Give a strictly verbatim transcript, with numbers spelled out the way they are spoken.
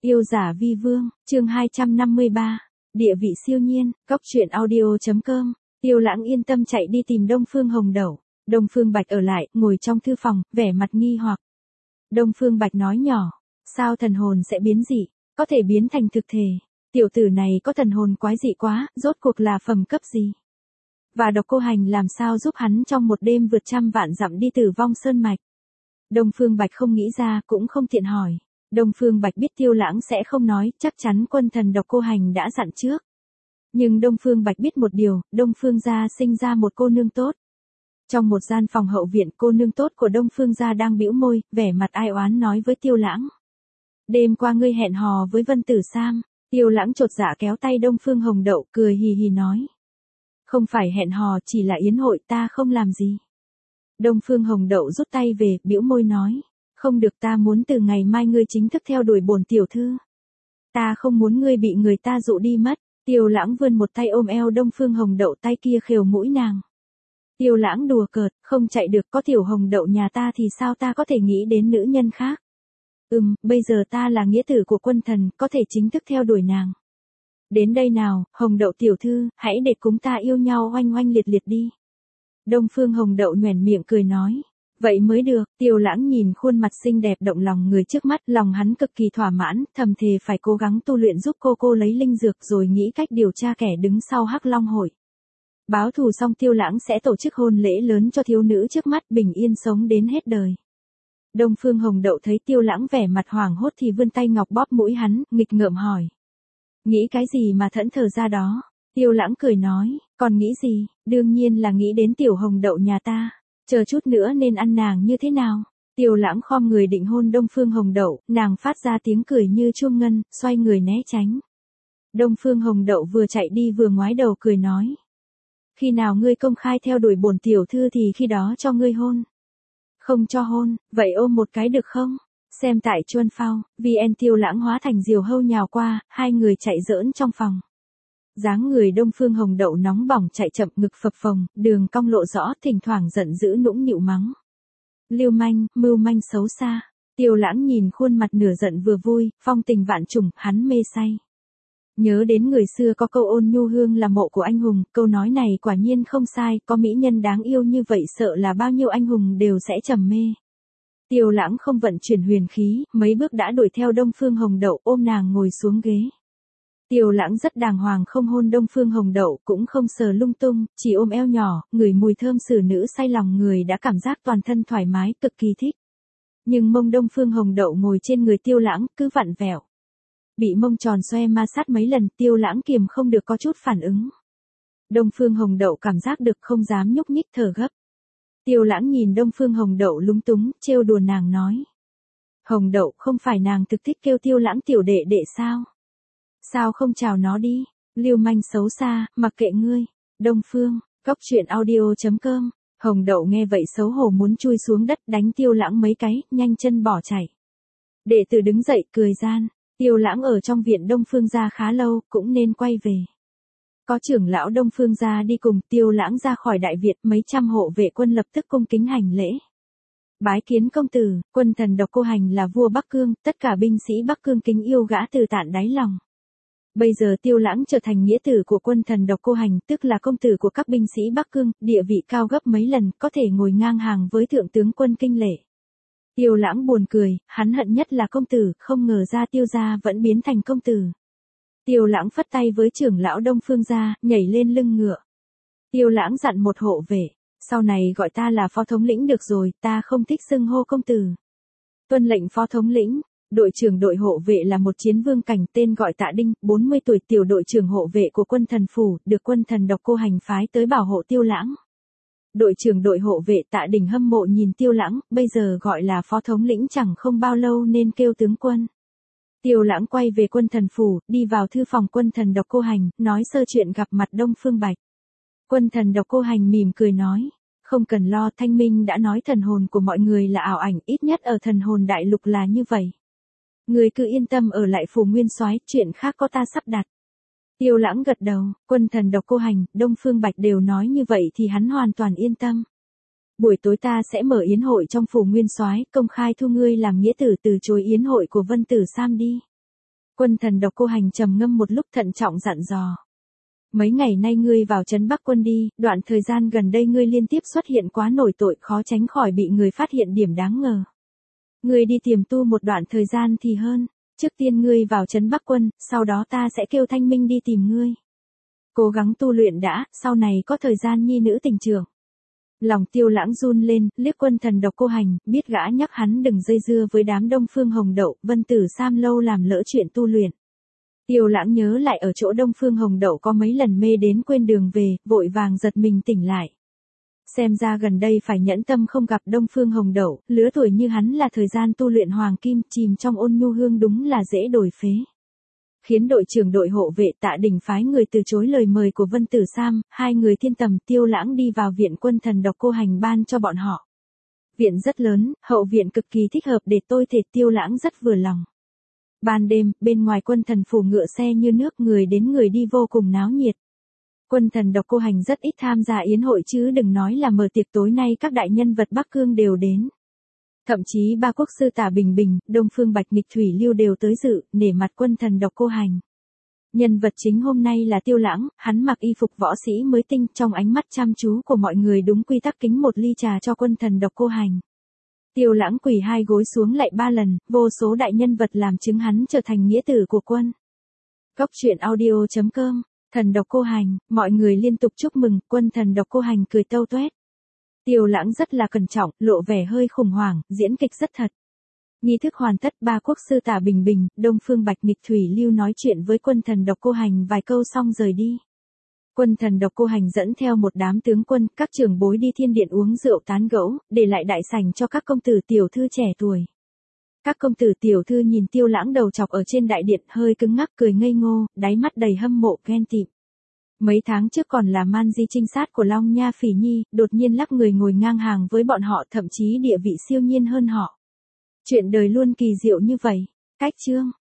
Yêu giả vi vương, chương hai trăm năm mươi ba, địa vị siêu nhiên, cóc truyện audio.com, Tiêu Lãng yên tâm chạy đi tìm Đông Phương Hồng Đậu. Đông Phương Bạch ở lại, ngồi trong thư phòng, vẻ mặt nghi hoặc. Đông Phương Bạch nói nhỏ, sao thần hồn sẽ biến dị, có thể biến thành thực thể, tiểu tử này có thần hồn quái dị quá, rốt cuộc là phẩm cấp gì? Và Độc Cô Hành làm sao giúp hắn trong một đêm vượt trăm vạn dặm đi Tử Vong Sơn Mạch? Đông Phương Bạch không nghĩ ra, cũng không tiện hỏi. Đông Phương Bạch biết Tiêu Lãng sẽ không nói, chắc chắn quân thần Độc Cô Hành đã dặn trước. Nhưng Đông Phương Bạch biết một điều, Đông Phương gia sinh ra một cô nương tốt. Trong một gian phòng hậu viện, cô nương tốt của Đông Phương gia đang bĩu môi, vẻ mặt ai oán nói với Tiêu Lãng. Đêm qua ngươi hẹn hò với Vân Tử Sam. Tiêu Lãng chột dạ kéo tay Đông Phương Hồng Đậu, cười hì hì nói. Không phải hẹn hò, chỉ là yến hội, ta không làm gì. Đông Phương Hồng Đậu rút tay về, bĩu môi nói. Không được, ta muốn từ ngày mai ngươi chính thức theo đuổi bổn tiểu thư. Ta không muốn ngươi bị người ta dụ đi mất. Tiêu Lãng vươn một tay ôm eo Đông Phương Hồng Đậu, tay kia khều mũi nàng. Tiêu Lãng đùa cợt, không chạy được, có tiểu Hồng Đậu nhà ta thì sao ta có thể nghĩ đến nữ nhân khác. Ừm, bây giờ ta là nghĩa tử của quân thần, có thể chính thức theo đuổi nàng. Đến đây nào, Hồng Đậu tiểu thư, hãy để chúng ta yêu nhau oanh oanh liệt liệt đi. Đông Phương Hồng Đậu nhoẻn miệng cười nói. Vậy mới được. Tiêu Lãng nhìn khuôn mặt xinh đẹp động lòng người trước mắt, lòng hắn cực kỳ thỏa mãn, thầm thề phải cố gắng tu luyện giúp cô cô lấy linh dược, rồi nghĩ cách điều tra kẻ đứng sau Hắc Long hội. Báo thù xong Tiêu Lãng sẽ tổ chức hôn lễ lớn cho thiếu nữ trước mắt, bình yên sống đến hết đời. Đông Phương Hồng Đậu thấy Tiêu Lãng vẻ mặt hoảng hốt thì vươn tay ngọc bóp mũi hắn, nghịch ngợm hỏi. Nghĩ cái gì mà thẫn thờ ra đó? Tiêu Lãng cười nói, còn nghĩ gì, đương nhiên là nghĩ đến tiểu Hồng Đậu nhà ta. Chờ chút nữa nên ăn nàng như thế nào? Tiêu Lãng khom người định hôn Đông Phương Hồng Đậu, nàng phát ra tiếng cười như chuông ngân, xoay người né tránh. Đông Phương Hồng Đậu vừa chạy đi vừa ngoái đầu cười nói. Khi nào ngươi công khai theo đuổi bổn tiểu thư thì khi đó cho ngươi hôn. Không cho hôn, vậy ôm một cái được không? Xem tại Chuân Phao, vê en Tiêu Lãng hóa thành diều hâu nhào qua, hai người chạy giỡn trong phòng. Dáng người Đông Phương Hồng Đậu nóng bỏng chạy chậm, ngực phập phồng, đường cong lộ rõ, thỉnh thoảng giận dữ nũng nịu mắng. Lưu manh, mưu manh xấu xa. Tiêu Lãng nhìn khuôn mặt nửa giận vừa vui, phong tình vạn trùng, hắn mê say. Nhớ đến người xưa có câu ôn nhu hương là mộ của anh hùng, câu nói này quả nhiên không sai, có mỹ nhân đáng yêu như vậy sợ là bao nhiêu anh hùng đều sẽ trầm mê. Tiêu Lãng không vận chuyển huyền khí, mấy bước đã đuổi theo Đông Phương Hồng Đậu, ôm nàng ngồi xuống ghế. Tiêu Lãng rất đàng hoàng, không hôn Đông Phương Hồng Đậu, cũng không sờ lung tung, chỉ ôm eo nhỏ, ngửi mùi thơm xử nữ say lòng người đã cảm giác toàn thân thoải mái, cực kỳ thích. Nhưng mông Đông Phương Hồng Đậu ngồi trên người Tiêu Lãng, cứ vặn vẹo. Bị mông tròn xoe ma sát mấy lần, Tiêu Lãng kiềm không được có chút phản ứng. Đông Phương Hồng Đậu cảm giác được không dám nhúc nhích, thở gấp. Tiêu Lãng nhìn Đông Phương Hồng Đậu lúng túng, trêu đùa nàng nói. Hồng Đậu, không phải nàng thực thích kêu Tiêu Lãng tiểu đệ đệ sao? Sao không chào nó đi? Lưu manh xấu xa, mặc kệ ngươi. Đông Phương, cóc truyện audio.com. Hồng Đậu nghe vậy xấu hổ muốn chui xuống đất, đánh Tiêu Lãng mấy cái, nhanh chân bỏ chạy. Đệ tử đứng dậy cười gian. Tiêu Lãng ở trong viện Đông Phương gia khá lâu, cũng nên quay về. Có trưởng lão Đông Phương gia đi cùng, Tiêu Lãng ra khỏi đại viện, mấy trăm hộ vệ quân lập tức cung kính hành lễ. Bái kiến công tử, quân thần Độc Cô Hành là vua Bắc Cương, tất cả binh sĩ Bắc Cương kính yêu gã từ tận đáy lòng. Bây giờ Tiêu Lãng trở thành nghĩa tử của quân thần Độc Cô Hành, tức là công tử của các binh sĩ Bắc Cương, địa vị cao gấp mấy lần, có thể ngồi ngang hàng với thượng tướng quân Kinh Lễ. Tiêu Lãng buồn cười, hắn hận nhất là công tử, không ngờ ra Tiêu gia vẫn biến thành công tử. Tiêu Lãng phất tay với trưởng lão Đông Phương gia, nhảy lên lưng ngựa. Tiêu Lãng dặn một hộ vệ, sau này gọi ta là phó thống lĩnh được rồi, ta không thích xưng hô công tử. Tuân lệnh phó thống lĩnh. Đội trưởng đội hộ vệ là một chiến vương cảnh, tên gọi Tạ Đinh, bốn mươi tuổi, tiểu đội trưởng hộ vệ của quân thần phủ, được quân thần Độc Cô Hành phái tới bảo hộ Tiêu Lãng. Đội trưởng đội hộ vệ Tạ Đinh hâm mộ nhìn Tiêu Lãng, bây giờ gọi là phó thống lĩnh chẳng không bao lâu nên kêu tướng quân. Tiêu Lãng quay về quân thần phủ, đi vào thư phòng quân thần Độc Cô Hành, nói sơ chuyện gặp mặt Đông Phương Bạch. Quân thần Độc Cô Hành mỉm cười nói, không cần lo, Thanh Minh đã nói thần hồn của mọi người là ảo ảnh, ít nhất ở thần hồn đại lục là như vậy. Người cứ yên tâm ở lại phủ Nguyên Soái, chuyện khác có ta sắp đặt. Tiêu Lãng gật đầu, quân thần Độc Cô Hành, Đông Phương Bạch đều nói như vậy thì hắn hoàn toàn yên tâm. Buổi tối ta sẽ mở yến hội trong phủ Nguyên Soái, công khai thu ngươi làm nghĩa tử, từ chối yến hội của Vân Tử Sam đi. Quân thần độc cô hành trầm ngâm một lúc thận trọng dặn dò. Mấy ngày nay ngươi vào trấn Bắc Quân đi, đoạn thời gian gần đây ngươi liên tiếp xuất hiện quá nổi tội, khó tránh khỏi bị người phát hiện điểm đáng ngờ. Ngươi đi tiềm tu một đoạn thời gian thì hơn, trước tiên ngươi vào trấn Bắc Quân, sau đó ta sẽ kêu Thanh Minh đi tìm ngươi. Cố gắng tu luyện đã, sau này có thời gian nhi nữ tình trưởng. Lòng Tiêu Lãng run lên, liếc quân thần độc cô hành, biết gã nhắc hắn đừng dây dưa với đám Đông Phương Hồng Đậu, Vân Tử Sam lâu làm lỡ chuyện tu luyện. Tiêu Lãng nhớ lại ở chỗ Đông Phương Hồng Đậu có mấy lần mê đến quên đường về, vội vàng giật mình tỉnh lại. Xem ra gần đây phải nhẫn tâm không gặp Đông Phương Hồng Đậu, lứa tuổi như hắn là thời gian tu luyện hoàng kim, chìm trong ôn nhu hương đúng là dễ đổi phế. Khiến đội trưởng đội hộ vệ Tạ Đình phái người từ chối lời mời của Vân Tử Sam, hai người thiên tầm Tiêu Lãng đi vào viện quân thần độc cô hành ban cho bọn họ. Viện rất lớn, hậu viện cực kỳ thích hợp để tôi thể, Tiêu Lãng rất vừa lòng. Ban đêm, bên ngoài quân thần phủ ngựa xe như nước, người đến người đi vô cùng náo nhiệt. Quân thần độc cô hành rất ít tham gia yến hội chứ đừng nói là mở tiệc tối nay các đại nhân vật Bắc Cương đều đến. Thậm chí ba quốc sư Tả Bình Bình, Đông Phương Bạch Nghịch Thủy Lưu đều tới dự, nể mặt quân thần độc cô hành. Nhân vật chính hôm nay là Tiêu Lãng, hắn mặc y phục võ sĩ mới tinh, trong ánh mắt chăm chú của mọi người đúng quy tắc kính một ly trà cho quân thần độc cô hành. Tiêu Lãng quỳ hai gối xuống lạy ba lần, vô số đại nhân vật làm chứng hắn trở thành nghĩa tử của quân. Cốc truyện audio chấm com, thần độc cô hành, mọi người liên tục chúc mừng, quân thần độc cô hành cười tâu tuét. Tiêu Lãng rất là cẩn trọng, lộ vẻ hơi khủng hoảng, diễn kịch rất thật. Nghi thức hoàn tất, ba quốc sư Tả Bình Bình, Đông Phương Bạch Nghịch Thủy Lưu nói chuyện với quân thần độc cô hành vài câu xong rời đi. Quân thần độc cô hành dẫn theo một đám tướng quân, các trưởng bối đi thiên điện uống rượu tán gẫu, để lại đại sảnh cho các công tử tiểu thư trẻ tuổi. Các công tử tiểu thư nhìn Tiêu Lãng đầu chọc ở trên đại điện hơi cứng ngắc cười ngây ngô, đáy mắt đầy hâm mộ ghen tị. Mấy tháng trước còn là man di trinh sát của Long Nha Phỉ Nhi, đột nhiên lắc người ngồi ngang hàng với bọn họ, thậm chí địa vị siêu nhiên hơn họ. Chuyện đời luôn kỳ diệu như vậy. Cách chương